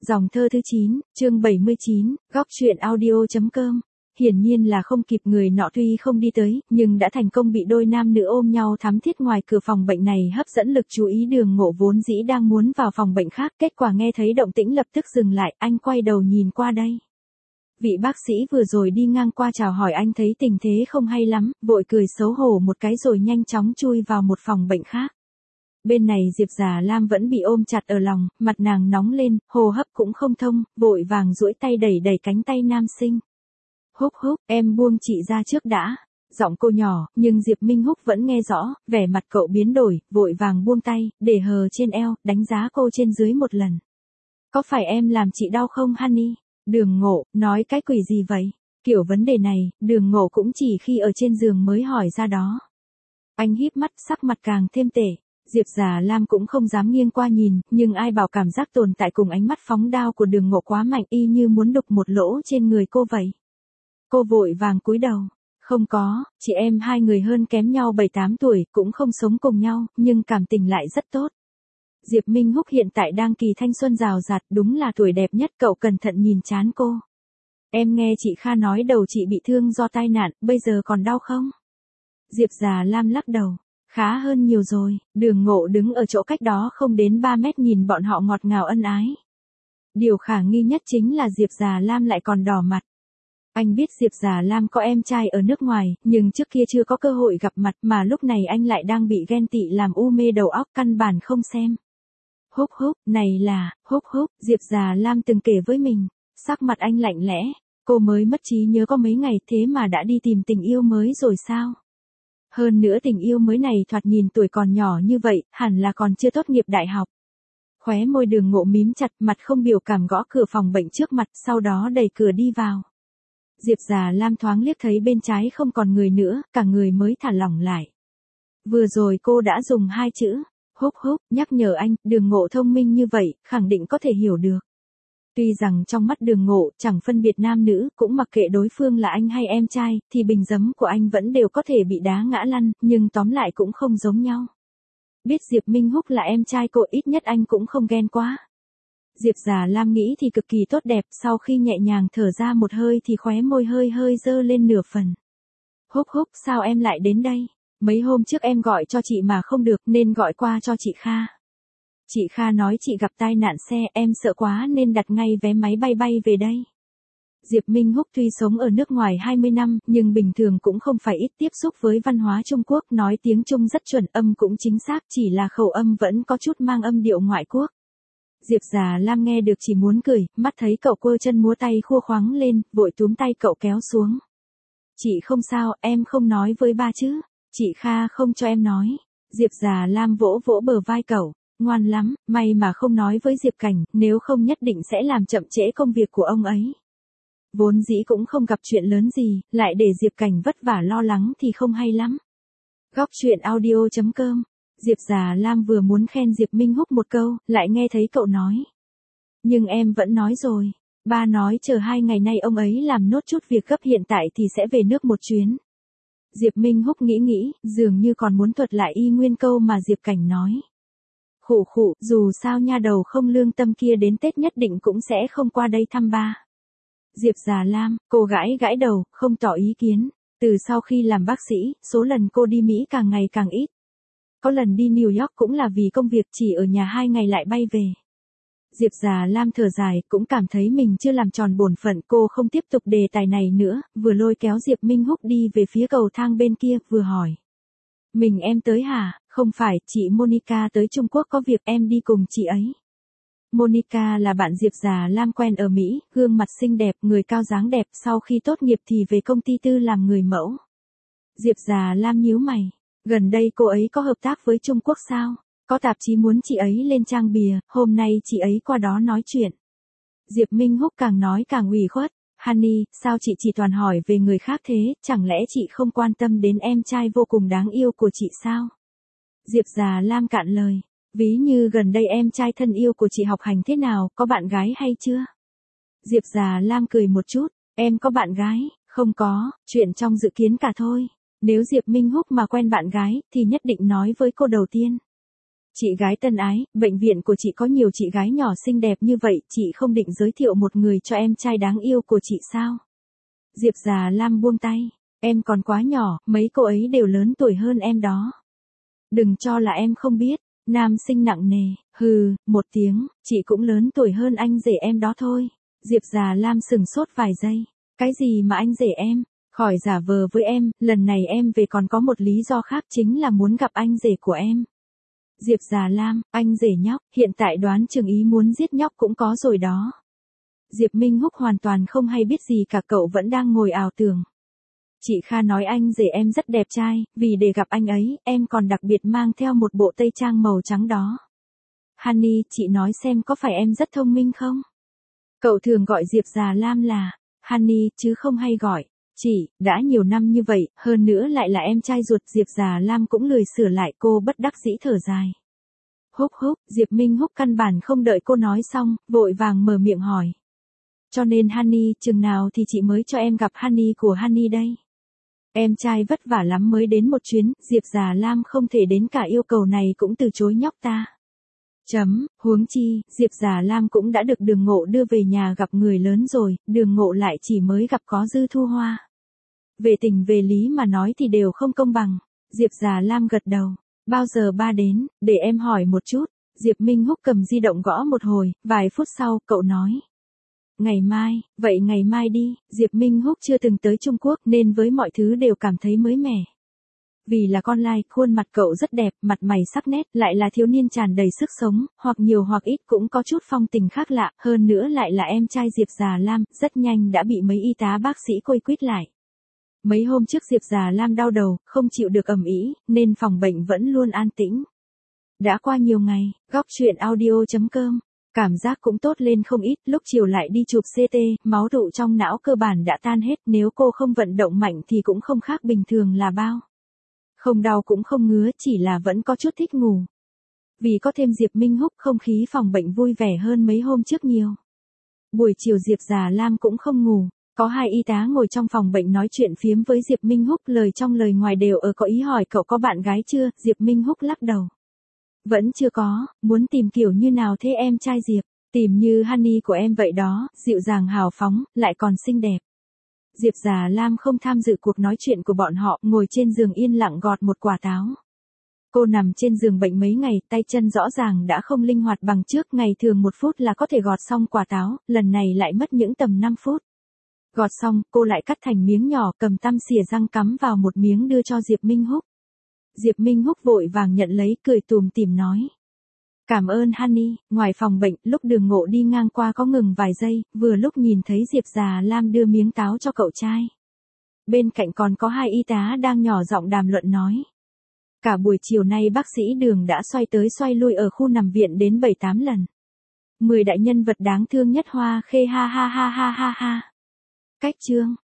Dòng thơ thứ 9, chương 79, góc truyện audio.com. Hiển nhiên là không kịp, người nọ tuy không đi tới, nhưng đã thành công bị đôi nam nữ ôm nhau thắm thiết ngoài cửa phòng bệnh này hấp dẫn lực chú ý Đường Ngộ vốn dĩ đang muốn vào phòng bệnh khác, kết quả nghe thấy động tĩnh lập tức dừng lại, anh quay đầu nhìn qua đây. Vị bác sĩ vừa rồi đi ngang qua chào hỏi anh thấy tình thế không hay lắm, vội cười xấu hổ một cái rồi nhanh chóng chui vào một phòng bệnh khác. Bên này Diệp Già Lam vẫn bị ôm chặt ở lòng, mặt nàng nóng lên, hô hấp cũng không thông, vội vàng duỗi tay đẩy đẩy cánh tay nam sinh. Húc húc, em buông chị ra trước đã. Giọng cô nhỏ, nhưng Diệp Minh Húc vẫn nghe rõ, vẻ mặt cậu biến đổi, vội vàng buông tay, để hờ trên eo, đánh giá cô trên dưới một lần. Có phải em làm chị đau không honey? Đường Ngộ, nói cái quỷ gì vậy? Kiểu vấn đề này, Đường Ngộ cũng chỉ khi ở trên giường mới hỏi ra đó. Anh híp mắt, sắc mặt càng thêm tệ. Diệp Già Lam cũng không dám nghiêng qua nhìn, nhưng ai bảo cảm giác tồn tại cùng ánh mắt phóng đao của Đường Ngộ quá mạnh, y như muốn đục một lỗ trên người cô vậy. Cô vội vàng cúi đầu. Không có, chị em hai người hơn kém nhau 7-8 tuổi, cũng không sống cùng nhau, nhưng cảm tình lại rất tốt. Diệp Minh Húc hiện tại đang kỳ thanh xuân rào rạt, đúng là tuổi đẹp nhất, cậu cẩn thận nhìn trán cô. Em nghe chị Kha nói đầu chị bị thương do tai nạn, bây giờ còn đau không? Diệp Già Lam lắc đầu. Khá hơn nhiều rồi. Đường Ngộ đứng ở chỗ cách đó không đến 3 mét nhìn bọn họ ngọt ngào ân ái. Điều khả nghi nhất chính là Diệp Già Lam lại còn đỏ mặt. Anh biết Diệp Già Lam có em trai ở nước ngoài, nhưng trước kia chưa có cơ hội gặp mặt, mà lúc này anh lại đang bị ghen tị làm u mê đầu óc, căn bản không xem. Húc húc, này là, húc húc, Diệp Già Lam từng kể với mình. Sắc mặt anh lạnh lẽ, cô mới mất trí nhớ có mấy ngày thế mà đã đi tìm tình yêu mới rồi sao? Hơn nữa tình yêu mới này thoạt nhìn tuổi còn nhỏ như vậy, hẳn là còn chưa tốt nghiệp đại học. Khóe môi Đường Ngộ mím chặt, mặt không biểu cảm gõ cửa phòng bệnh trước mặt, sau đó đẩy cửa đi vào. Diệp Già Lam thoáng liếc thấy bên trái không còn người nữa, cả người mới thả lỏng lại. Vừa rồi cô đã dùng 2 chữ, húc húc, nhắc nhở anh, Đường Ngộ thông minh như vậy, khẳng định có thể hiểu được. Tuy rằng trong mắt Đường Ngộ, chẳng phân biệt nam nữ, cũng mặc kệ đối phương là anh hay em trai, thì bình giấm của anh vẫn đều có thể bị đá ngã lăn, nhưng tóm lại cũng không giống nhau. Biết Diệp Minh Húc là em trai cô, ít nhất anh cũng không ghen quá. Diệp Già Lam nghĩ thì cực kỳ tốt đẹp, sau khi nhẹ nhàng thở ra một hơi thì khóe môi hơi hơi dơ lên nửa phần. Húc húc, sao em lại đến đây? Mấy hôm trước em gọi cho chị mà không được nên gọi qua cho chị Kha. Chị Kha nói chị gặp tai nạn xe, em sợ quá nên đặt ngay vé máy bay bay về đây. Diệp Minh Húc tuy sống ở nước ngoài 20 năm, nhưng bình thường cũng không phải ít tiếp xúc với văn hóa Trung Quốc, nói tiếng Trung rất chuẩn, âm cũng chính xác, chỉ là khẩu âm vẫn có chút mang âm điệu ngoại quốc. Diệp Già Lam nghe được chỉ muốn cười, mắt thấy cậu quơ chân múa tay khua khoắng lên, vội túm tay cậu kéo xuống. Chị không sao, em không nói với ba chứ, chị Kha không cho em nói. Diệp Già Lam vỗ vỗ bờ vai cậu. Ngoan lắm, may mà không nói với Diệp Cảnh, nếu không nhất định sẽ làm chậm trễ công việc của ông ấy. Vốn dĩ cũng không gặp chuyện lớn gì, lại để Diệp Cảnh vất vả lo lắng thì không hay lắm. Góc truyện audio.com. Diệp Già Lam vừa muốn khen Diệp Minh Húc một câu, lại nghe thấy cậu nói. Nhưng em vẫn nói rồi, ba nói chờ 2 ngày nay ông ấy làm nốt chút việc gấp hiện tại thì sẽ về nước một chuyến. Diệp Minh Húc nghĩ, dường như còn muốn thuật lại y nguyên câu mà Diệp Cảnh nói. Khụ khụ, dù sao nha đầu không lương tâm kia đến Tết nhất định cũng sẽ không qua đây thăm ba. Diệp Già Lam, cô gãi đầu, không tỏ ý kiến. Từ sau khi làm bác sĩ, số lần cô đi Mỹ càng ngày càng ít. Có lần đi New York cũng là vì công việc, chỉ ở nhà 2 ngày lại bay về. Diệp Già Lam thở dài, cũng cảm thấy mình chưa làm tròn bổn phận, cô không tiếp tục đề tài này nữa, vừa lôi kéo Diệp Minh Húc đi về phía cầu thang bên kia, vừa hỏi. Mình em tới hả? Không phải, chị Monica tới Trung Quốc có việc, em đi cùng chị ấy. Monica là bạn Diệp Già Lam quen ở Mỹ, gương mặt xinh đẹp, người cao dáng đẹp, sau khi tốt nghiệp thì về công ty tư làm người mẫu. Diệp Già Lam nhíu mày, gần đây cô ấy có hợp tác với Trung Quốc sao? Có tạp chí muốn chị ấy lên trang bìa, hôm nay chị ấy qua đó nói chuyện. Diệp Minh Húc càng nói càng ủy khuất. Honey, sao chị chỉ toàn hỏi về người khác thế, chẳng lẽ chị không quan tâm đến em trai vô cùng đáng yêu của chị sao? Diệp Già Lam cạn lời, ví như gần đây em trai thân yêu của chị học hành thế nào, có bạn gái hay chưa? Diệp Già Lam cười một chút, em có bạn gái, không có, chuyện trong dự kiến cả thôi. Nếu Diệp Minh Húc mà quen bạn gái, thì nhất định nói với cô đầu tiên. Chị gái tân ái, bệnh viện của chị có nhiều chị gái nhỏ xinh đẹp như vậy, chị không định giới thiệu một người cho em trai đáng yêu của chị sao? Diệp Già Lam buông tay. Em còn quá nhỏ, mấy cô ấy đều lớn tuổi hơn em đó. Đừng cho là em không biết. Nam sinh nặng nề, hừ, một tiếng, chị cũng lớn tuổi hơn anh rể em đó thôi. Diệp Già Lam sừng sốt vài giây. Cái gì mà anh rể em? Khỏi giả vờ với em, lần này em về còn có một lý do khác chính là muốn gặp anh rể của em. Diệp Già Lam, anh rể nhóc, hiện tại đoán chừng ý muốn giết nhóc cũng có rồi đó. Diệp Minh Húc hoàn toàn không hay biết gì cả, cậu vẫn đang ngồi ảo tưởng. Chị Kha nói anh rể em rất đẹp trai, vì để gặp anh ấy, em còn đặc biệt mang theo một bộ tây trang màu trắng đó. Honey, chị nói xem có phải em rất thông minh không? Cậu thường gọi Diệp Già Lam là Honey chứ không hay gọi chị, đã nhiều năm như vậy, hơn nữa lại là em trai ruột. Diệp Già Lam cũng lười sửa lại, cô bất đắc dĩ thở dài. Húc húc, Diệp Minh Húc căn bản không đợi cô nói xong, vội vàng mở miệng hỏi. Cho nên Honey, chừng nào thì chị mới cho em gặp Honey của Honey đây? Em trai vất vả lắm mới đến một chuyến, Diệp Già Lam không thể đến cả yêu cầu này cũng từ chối nhóc ta. Huống chi, Diệp Già Lam cũng đã được Đường Ngộ đưa về nhà gặp người lớn rồi, Đường Ngộ lại chỉ mới gặp có Dư Thu Hoa. Về tình về lý mà nói thì đều không công bằng. Diệp Già Lam gật đầu. Bao giờ ba đến, để em hỏi một chút. Diệp Minh Húc cầm di động gõ một hồi, vài phút sau, cậu nói. Ngày mai, vậy ngày mai đi. Diệp Minh Húc chưa từng tới Trung Quốc nên với mọi thứ đều cảm thấy mới mẻ. Vì là con lai, khuôn mặt cậu rất đẹp, mặt mày sắc nét, lại là thiếu niên tràn đầy sức sống, hoặc nhiều hoặc ít cũng có chút phong tình khác lạ, hơn nữa lại là em trai Diệp Già Lam, rất nhanh đã bị mấy y tá bác sĩ quây quýt lại. Mấy hôm trước Diệp Già Lam đau đầu, không chịu được ầm ĩ, nên phòng bệnh vẫn luôn an tĩnh. Đã qua nhiều ngày, góc truyện audio.com, cảm giác cũng tốt lên không ít, lúc chiều lại đi chụp CT, máu tụ trong não cơ bản đã tan hết, nếu cô không vận động mạnh thì cũng không khác bình thường là bao. Không đau cũng không ngứa, chỉ là vẫn có chút thích ngủ. Vì có thêm Diệp Minh Húc, không khí phòng bệnh vui vẻ hơn mấy hôm trước nhiều. Buổi chiều Diệp Già Lam cũng không ngủ, có hai y tá ngồi trong phòng bệnh nói chuyện phiếm với Diệp Minh Húc, lời trong lời ngoài đều có ý hỏi cậu có bạn gái chưa. Diệp Minh Húc lắc đầu. Vẫn chưa có, muốn tìm kiểu như nào thế em trai Diệp? Tìm như Honey của em vậy đó, dịu dàng hào phóng, lại còn xinh đẹp. Diệp Già Lam không tham dự cuộc nói chuyện của bọn họ, ngồi trên giường yên lặng gọt một quả táo. Cô nằm trên giường bệnh mấy ngày, tay chân rõ ràng đã không linh hoạt bằng trước, ngày thường 1 phút là có thể gọt xong quả táo, lần này lại mất những tầm 5 phút. Gọt xong, cô lại cắt thành miếng nhỏ, cầm tăm xỉa răng cắm vào một miếng đưa cho Diệp Minh Húc. Diệp Minh Húc vội vàng nhận lấy, cười tùm tìm nói. Cảm ơn Honey. Ngoài phòng bệnh, lúc Đường Ngộ đi ngang qua có ngừng vài giây, vừa lúc nhìn thấy Diệp Già Lam đưa miếng táo cho cậu trai. Bên cạnh còn có hai y tá đang nhỏ giọng đàm luận nói. Cả buổi chiều nay bác sĩ Đường đã xoay tới xoay lui ở khu nằm viện đến 7-8 lần. 10 đại nhân vật đáng thương nhất Hoa Khê ha ha ha ha ha ha. Cách chương.